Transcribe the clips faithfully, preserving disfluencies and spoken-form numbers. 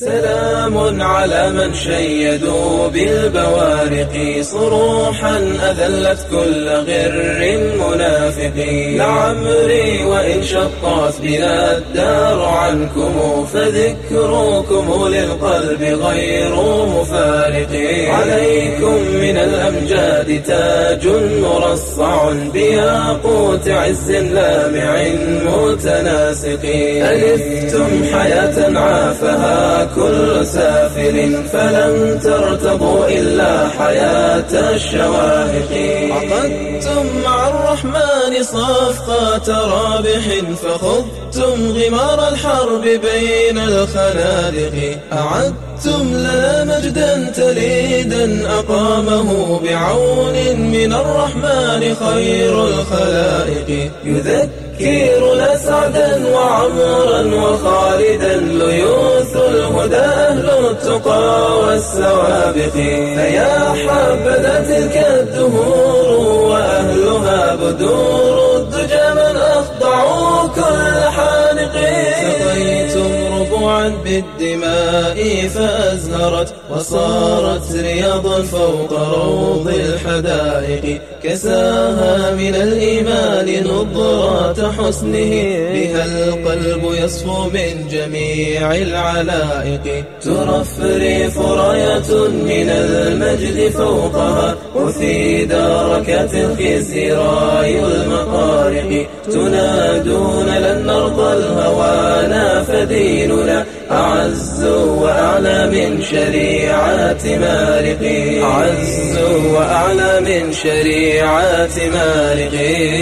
سلام على من شيدوا بالبوارق صروحا أذلت كل غر منافق. لعمري وإن شطت بنا الدار عنكم فذكركم للقلب غير مفارق. عليكم من الأمجاد تاج مرصع بياقوت عز لامع متناسق. ألفتم حياة عافها كل سافل فلم ترتضوا إلا حياة الشواهق. عقدتم مع الرحمن صفقة رابح فخضتم غمار الحرب بين الخنادق. أعدتم لنا مجدا تليدا أقامه بعون من الرحمن خير الخلائق. يذكرنا سعدا وعمرا وخالدا ليوث الهدى أهل التقى والسوابق. فيا حبذا تلك الدهور وأهلها بدور الدجى من أخضعوا كل حانق. سقيتم ربوعا بالدماء فأزهرت وصارت رياضا فوق روض الحدائق. كساها من الإيمان نضرة حسنه بها القلب يصفو من جميع العلائق. ترفرف راية من المجد فوقها وفي دركات الخزي راي المقارق. تنادون لن نرضى الهوانا فديننا أعز وأعلى من شريعة مارق. أعز وأعلى من شريعة مارق.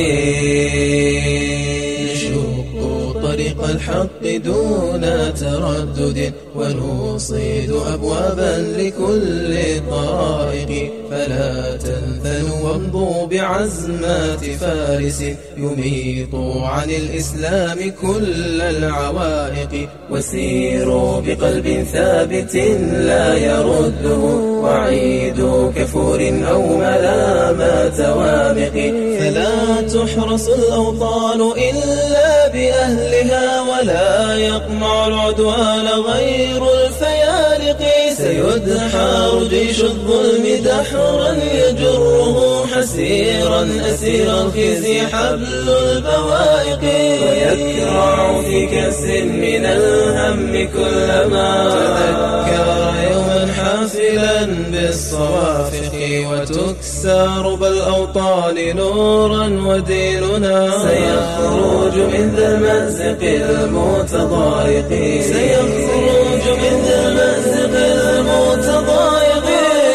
طريق الحق دون تردد ونصيد أبوابا لكل الطرائق. فلا تنثنوا وامضوا بعزمات فارس يميط عن الإسلام كل العوائق. وسيروا بقلب ثابت لا يرده وعيد كفور أو ملامات وامق. فلا تحرس الأوطان إلا بأهلها ولا يقمع العدوان غير الفيالق. سيدحر جيش الظلم دحرا يجره حسيرا أسير الخزي حبل البوائق. ويكرع في كسر من الهم كلما تذكر يوما حافلا بالصوافق. وتكسر بالأوطان نورا وديننا سيخرج من ذا المأزق المتضايق. سيخرج من ذا المأزق المتضايق.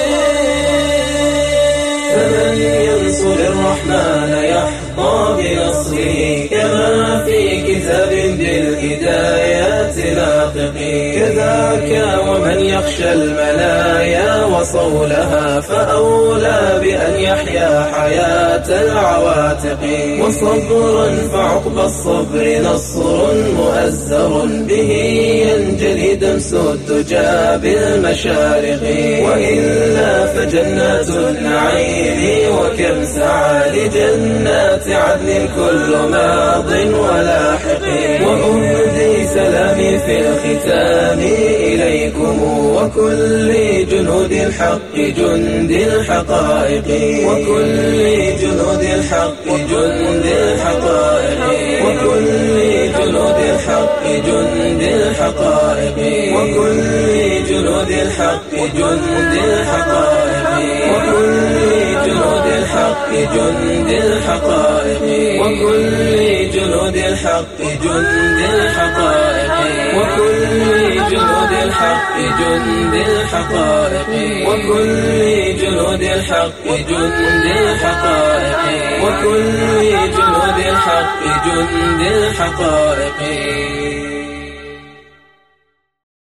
فمن ينصر الرحمن يحظى بنصره كما في كتاب بالهدايات لاقق. كذاك ومن يخشى المنايا وصولها فأولى بأن يحيا حياة العواتق. وصبرا فعقب الصبر نصر مؤزر به ينجلي دمس الدجى بالمشارق. وإلا فجنات النعيم وكم سعى لجنات عدن كل ماض ولاحق. وأهدي سلامي في الختام إليكم وكل جنود الحق جند الحقائق. وكل جنود الحق جند الحقائق. وكل جنود الحق جند الحقائق. وكل جنود الحق جند الحقائق. وكل جنود الحق جند الحقائق. وكل جنود الحق جند الحقائق. وكل جنود الحق جند الحقائق. وكل جنود الحق جند الحقائق. وكل جنود الحق جند الحقائق.